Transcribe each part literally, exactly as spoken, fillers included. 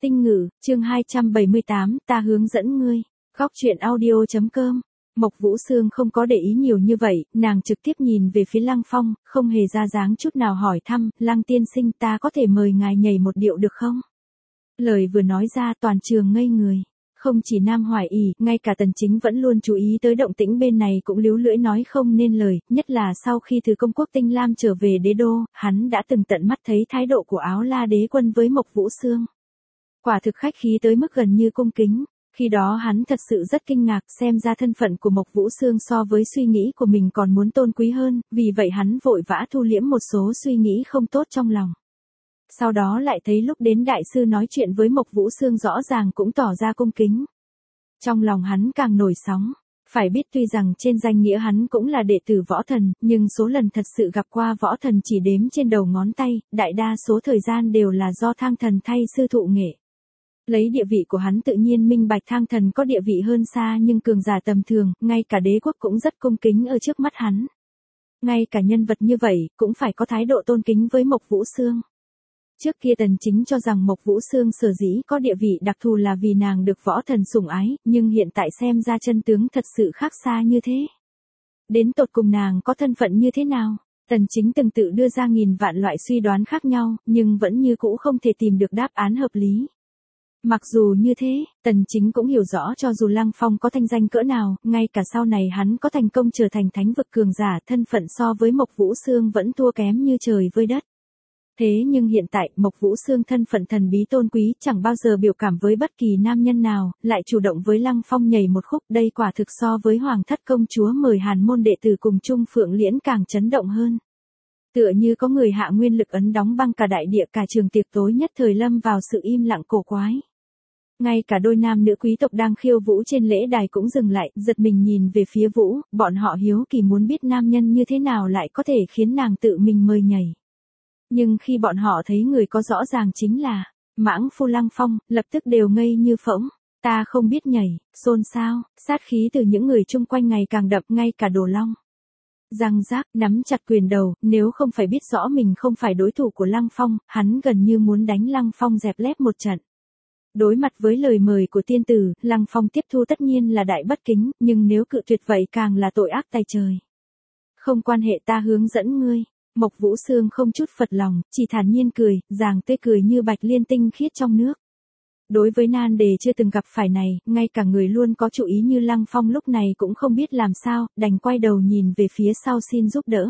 Tinh ngữ, chương hai trăm bảy mươi tám, ta hướng dẫn ngươi. Góc truyện audio chấm com. Mộc Vũ Sương không có để ý nhiều như vậy, nàng trực tiếp nhìn về phía Lăng Phong, không hề ra dáng chút nào hỏi thăm, Lăng tiên sinh ta có thể mời ngài nhảy một điệu được không? Lời vừa nói ra toàn trường ngây người. Không chỉ Nam Hoài ỷ, ngay cả Tần Chính vẫn luôn chú ý tới động tĩnh bên này cũng líu lưỡi nói không nên lời, nhất là sau khi từ công quốc Tinh Lam trở về đế đô, hắn đã từng tận mắt thấy thái độ của Áo La đế quân với Mộc Vũ Sương. Quả thực khách khí tới mức gần như cung kính. Khi đó hắn thật sự rất kinh ngạc, xem ra thân phận của Mộc Vũ Sương so với suy nghĩ của mình còn muốn tôn quý hơn, vì vậy hắn vội vã thu liễm một số suy nghĩ không tốt trong lòng. Sau đó lại thấy lúc đến đại sư nói chuyện với Mộc Vũ Sương rõ ràng cũng tỏ ra cung kính. Trong lòng hắn càng nổi sóng. Phải biết tuy rằng trên danh nghĩa hắn cũng là đệ tử võ thần, nhưng số lần thật sự gặp qua võ thần chỉ đếm trên đầu ngón tay, đại đa số thời gian đều là do Thang Thần thay sư thụ nghệ. Lấy địa vị của hắn tự nhiên minh bạch Thang Thần có địa vị hơn xa nhưng cường giả tầm thường, ngay cả đế quốc cũng rất cung kính ở trước mắt hắn. Ngay cả nhân vật như vậy, cũng phải có thái độ tôn kính với Mộc Vũ Sương. Trước kia Tần Chính cho rằng Mộc Vũ Sương sở dĩ có địa vị đặc thù là vì nàng được võ thần sủng ái, nhưng hiện tại xem ra chân tướng thật sự khác xa như thế. Đến tột cùng nàng có thân phận như thế nào? Tần Chính từng tự đưa ra nghìn vạn loại suy đoán khác nhau, nhưng vẫn như cũ không thể tìm được đáp án hợp lý. Mặc dù như thế, Tần Chính cũng hiểu rõ cho dù Lăng Phong có thanh danh cỡ nào, ngay cả sau này hắn có thành công trở thành thánh vực cường giả, thân phận so với Mộc Vũ Sương vẫn thua kém như trời với đất. Thế nhưng hiện tại, Mộc Vũ Sương thân phận thần bí tôn quý, chẳng bao giờ biểu cảm với bất kỳ nam nhân nào, lại chủ động với Lăng Phong nhảy một khúc, đây quả thực so với Hoàng thất công chúa mời Hàn môn đệ tử cùng chung Phượng Liễn càng chấn động hơn. Tựa như có người hạ nguyên lực ấn đóng băng cả đại địa, cả trường tiệc tối nhất thời lâm vào sự im lặng cổ quái. Ngay cả đôi nam nữ quý tộc đang khiêu vũ trên lễ đài cũng dừng lại, giật mình nhìn về phía Vũ, bọn họ hiếu kỳ muốn biết nam nhân như thế nào lại có thể khiến nàng tự mình mời nhảy. Nhưng khi bọn họ thấy người có rõ ràng chính là Mãng Phu Lăng Phong, lập tức đều ngây như phỗng. Ta không biết nhảy, xôn xao, sát khí từ những người chung quanh ngày càng đậm, ngay cả Đồ Long. Răng rác, nắm chặt quyền đầu, nếu không phải biết rõ mình không phải đối thủ của Lăng Phong, hắn gần như muốn đánh Lăng Phong dẹp lép một trận. Đối mặt với lời mời của tiên tử, Lăng Phong tiếp thu tất nhiên là đại bất kính, nhưng nếu cự tuyệt vậy càng là tội ác tày trời. Không quan hệ, ta hướng dẫn ngươi. Mộc Vũ Sương không chút phật lòng, chỉ thản nhiên cười, dàng tươi cười như bạch liên tinh khiết trong nước. Đối với nan đề chưa từng gặp phải này, ngay cả người luôn có chủ ý như Lăng Phong lúc này cũng không biết làm sao, đành quay đầu nhìn về phía sau xin giúp đỡ.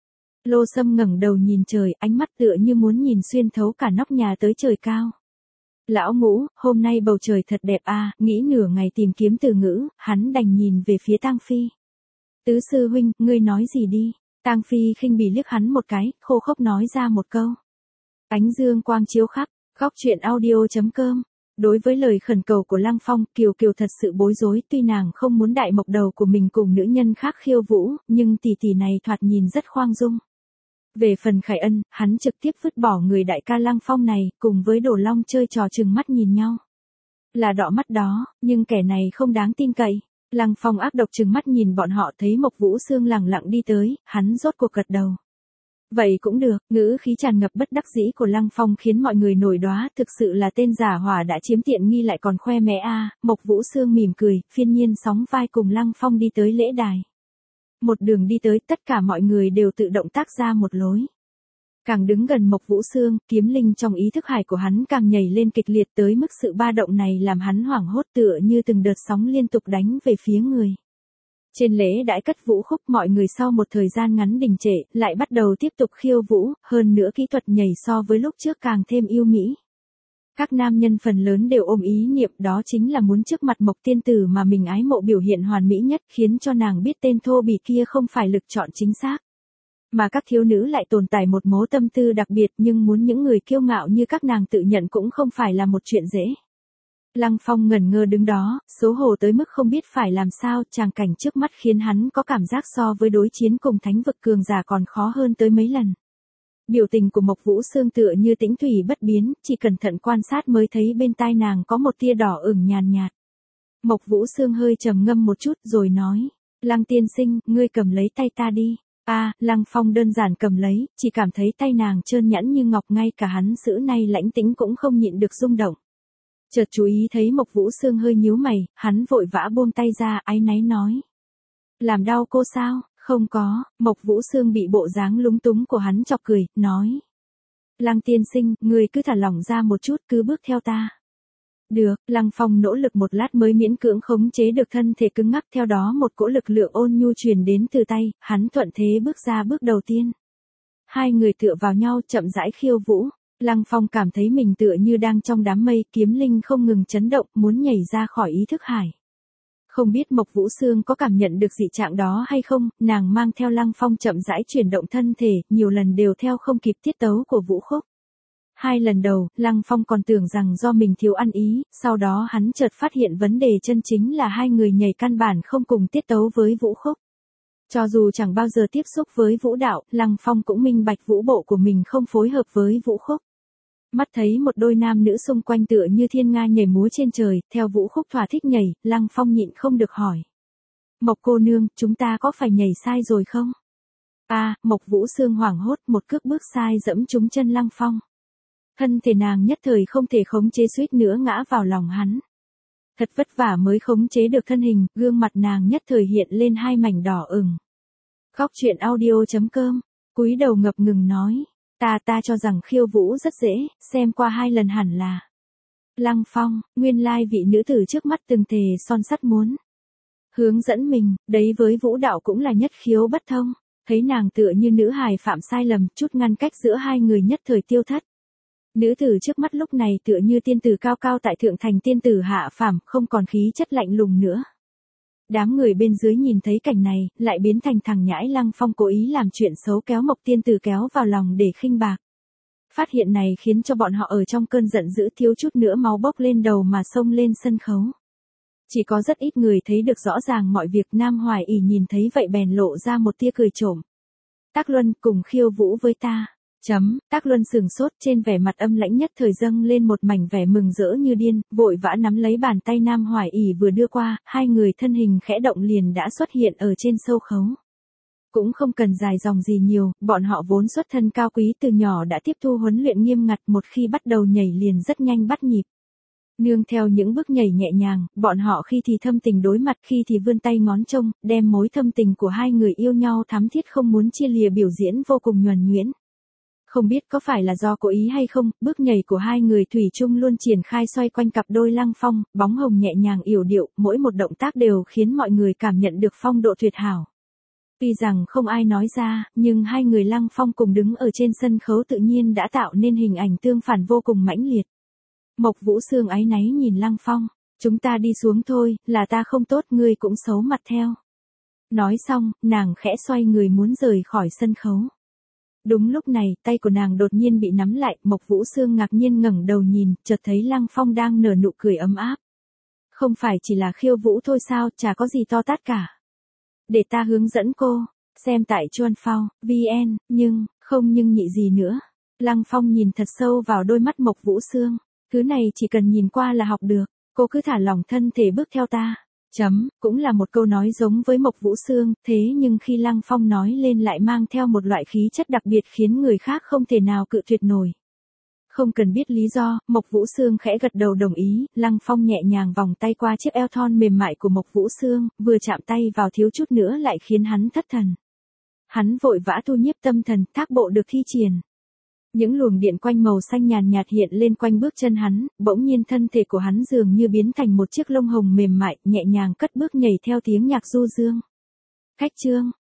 Lô Sâm ngẩng đầu nhìn trời, ánh mắt tựa như muốn nhìn xuyên thấu cả nóc nhà tới trời cao. Lão Ngũ, hôm nay bầu trời thật đẹp a, nghĩ nửa ngày tìm kiếm từ ngữ, hắn đành nhìn về phía Tang Phi. Tứ sư huynh, ngươi nói gì đi? Tang Phi khinh bỉ liếc hắn một cái, khô khốc nói ra một câu. Ánh dương quang chiếu khắp, góc truyện audio chấm com. Đối với lời khẩn cầu của Lăng Phong, Kiều Kiều thật sự bối rối, tuy nàng không muốn đại mộc đầu của mình cùng nữ nhân khác khiêu vũ, nhưng tỷ tỷ này thoạt nhìn rất khoang dung. Về phần Khải Ân, hắn trực tiếp vứt bỏ người đại ca Lăng Phong này, cùng với Đồ Long chơi trò trừng mắt nhìn nhau. Là đọ mắt đó, nhưng kẻ này không đáng tin cậy. Lăng Phong ác độc trừng mắt nhìn bọn họ, thấy Mộc Vũ Sương lẳng lặng đi tới, hắn rốt cuộc gật đầu. Vậy cũng được, ngữ khí tràn ngập bất đắc dĩ của Lăng Phong khiến mọi người nổi đoá, thực sự là tên giả hỏa đã chiếm tiện nghi lại còn khoe mẽ a. Mộc Vũ Sương mỉm cười, phiên nhiên sóng vai cùng Lăng Phong đi tới lễ đài. Một đường đi tới, tất cả mọi người đều tự động tác ra một lối. Càng đứng gần Mộc Vũ Sương, kiếm linh trong ý thức hải của hắn càng nhảy lên kịch liệt, tới mức sự ba động này làm hắn hoảng hốt tựa như từng đợt sóng liên tục đánh về phía người. Trên lễ đãi cất vũ khúc, mọi người sau một thời gian ngắn đình trệ, lại bắt đầu tiếp tục khiêu vũ, hơn nữa kỹ thuật nhảy so với lúc trước càng thêm yêu mỹ. Các nam nhân phần lớn đều ôm ý niệm đó chính là muốn trước mặt Mộc tiên tử mà mình ái mộ biểu hiện hoàn mỹ nhất, khiến cho nàng biết tên thô bỉ kia không phải lựa chọn chính xác. Mà các thiếu nữ lại tồn tại một mố tâm tư đặc biệt, nhưng muốn những người kiêu ngạo như các nàng tự nhận cũng không phải là một chuyện dễ. Lăng Phong ngẩn ngơ đứng đó, xấu hổ tới mức không biết phải làm sao, tràng cảnh trước mắt khiến hắn có cảm giác so với đối chiến cùng thánh vực cường giả còn khó hơn tới mấy lần. Biểu tình của Mộc Vũ Sương tựa như tĩnh thủy bất biến, chỉ cẩn thận quan sát mới thấy bên tai nàng có một tia đỏ ửng nhàn nhạt. Mộc Vũ Sương hơi trầm ngâm một chút rồi nói, Lăng tiên sinh, ngươi cầm lấy tay ta đi. A, à, Lăng Phong đơn giản cầm lấy, chỉ cảm thấy tay nàng trơn nhẵn như ngọc, ngay cả hắn giữ nay lãnh tĩnh cũng không nhịn được rung động. Chợt chú ý thấy Mộc Vũ Sương hơi nhíu mày, hắn vội vã buông tay ra, áy náy nói. Làm đau cô sao? Không có, Mộc Vũ Sương bị bộ dáng lúng túng của hắn chọc cười, nói. Lăng tiên sinh, người cứ thả lỏng ra một chút, cứ bước theo ta. Được, Lăng Phong nỗ lực một lát mới miễn cưỡng khống chế được thân thể cứng ngắc, theo đó một cỗ lực lượng ôn nhu truyền đến từ tay, hắn thuận thế bước ra bước đầu tiên. Hai người tựa vào nhau chậm rãi khiêu vũ, Lăng Phong cảm thấy mình tựa như đang trong đám mây, kiếm linh không ngừng chấn động, muốn nhảy ra khỏi ý thức hải. Không biết Mộc Vũ Sương có cảm nhận được dị trạng đó hay không, nàng mang theo Lăng Phong chậm rãi chuyển động thân thể, nhiều lần đều theo không kịp tiết tấu của vũ khúc. Hai lần đầu, Lăng Phong còn tưởng rằng do mình thiếu ăn ý, sau đó hắn chợt phát hiện vấn đề chân chính là hai người nhảy căn bản không cùng tiết tấu với vũ khúc. Cho dù chẳng bao giờ tiếp xúc với vũ đạo, Lăng Phong cũng minh bạch vũ bộ của mình không phối hợp với vũ khúc. Mắt thấy một đôi nam nữ xung quanh tựa như thiên nga nhảy múa trên trời, theo vũ khúc thỏa thích nhảy, Lăng Phong nhịn không được hỏi. Mộc cô nương, chúng ta có phải nhảy sai rồi không? À, Mộc Vũ Sương hoảng hốt, một cước bước sai dẫm trúng chân Lăng Phong. Thân thể nàng nhất thời không thể khống chế, suýt nữa ngã vào lòng hắn. Thật vất vả mới khống chế được thân hình, gương mặt nàng nhất thời hiện lên hai mảnh đỏ ửng. Khóc chuyện audio chấm com, cúi đầu ngập ngừng nói. Ta ta cho rằng khiêu vũ rất dễ, xem qua hai lần hẳn là. Lăng Phong, nguyên lai vị nữ tử trước mắt từng thề son sắt muốn hướng dẫn mình, đấy với vũ đạo cũng là nhất khiếu bất thông. Thấy nàng tựa như nữ hài phạm sai lầm, chút ngăn cách giữa hai người nhất thời tiêu thất. Nữ tử trước mắt lúc này tựa như tiên tử cao cao tại thượng thành tiên tử hạ phàm, không còn khí chất lạnh lùng nữa. Đám người bên dưới nhìn thấy cảnh này, lại biến thành thằng nhãi Lăng Phong cố ý làm chuyện xấu kéo Mộc tiên tử kéo vào lòng để khinh bạc. Phát hiện này khiến cho bọn họ ở trong cơn giận dữ thiếu chút nữa máu bốc lên đầu mà xông lên sân khấu. Chỉ có rất ít người thấy được rõ ràng mọi việc, Nam Hoài ỷ nhìn thấy vậy bèn lộ ra một tia cười trộm. Tác Luân, cùng khiêu vũ với ta. Chấm, Tác Luân sừng sốt, trên vẻ mặt âm lãnh nhất thời dâng lên một mảnh vẻ mừng rỡ như điên, vội vã nắm lấy bàn tay Nam Hoài ỷ vừa đưa qua, hai người thân hình khẽ động liền đã xuất hiện ở trên sâu khấu. Cũng không cần dài dòng gì nhiều, bọn họ vốn xuất thân cao quý từ nhỏ đã tiếp thu huấn luyện nghiêm ngặt, một khi bắt đầu nhảy liền rất nhanh bắt nhịp. Nương theo những bước nhảy nhẹ nhàng, bọn họ khi thì thâm tình đối mặt, khi thì vươn tay ngón trông, đem mối thâm tình của hai người yêu nhau thắm thiết không muốn chia lìa biểu diễn vô cùng nhuần nhuyễn. Không biết có phải là do cố ý hay không, bước nhảy của hai người thủy chung luôn triển khai xoay quanh cặp đôi Lăng Phong, bóng hồng nhẹ nhàng yểu điệu, mỗi một động tác đều khiến mọi người cảm nhận được phong độ tuyệt hảo. Tuy rằng không ai nói ra, nhưng hai người Lăng Phong cùng đứng ở trên sân khấu tự nhiên đã tạo nên hình ảnh tương phản vô cùng mãnh liệt. Mộc Vũ Sương áy náy nhìn Lăng Phong, chúng ta đi xuống thôi, là ta không tốt, ngươi cũng xấu mặt theo. Nói xong, nàng khẽ xoay người muốn rời khỏi sân khấu. Đúng lúc này, tay của nàng đột nhiên bị nắm lại, Mộc Vũ Sương ngạc nhiên ngẩng đầu nhìn, chợt thấy Lăng Phong đang nở nụ cười ấm áp. Không phải chỉ là khiêu vũ thôi sao, chả có gì to tát cả. Để ta hướng dẫn cô, xem tại Chuan Phao, vê en, nhưng, không nhưng nhị gì nữa. Lăng Phong nhìn thật sâu vào đôi mắt Mộc Vũ Sương, thứ này chỉ cần nhìn qua là học được, cô cứ thả lỏng thân thể bước theo ta. Chấm, cũng là một câu nói giống với Mộc Vũ Sương, thế nhưng khi Lăng Phong nói lên lại mang theo một loại khí chất đặc biệt khiến người khác không thể nào cự tuyệt nổi. Không cần biết lý do, Mộc Vũ Sương khẽ gật đầu đồng ý, Lăng Phong nhẹ nhàng vòng tay qua chiếc eo thon mềm mại của Mộc Vũ Sương, vừa chạm tay vào thiếu chút nữa lại khiến hắn thất thần. Hắn vội vã thu nhiếp tâm thần, thác bộ được thi triển. Những luồng điện quanh màu xanh nhàn nhạt hiện lên quanh bước chân hắn, bỗng nhiên thân thể của hắn dường như biến thành một chiếc lông hồng mềm mại, nhẹ nhàng cất bước nhảy theo tiếng nhạc du dương. Khách trương,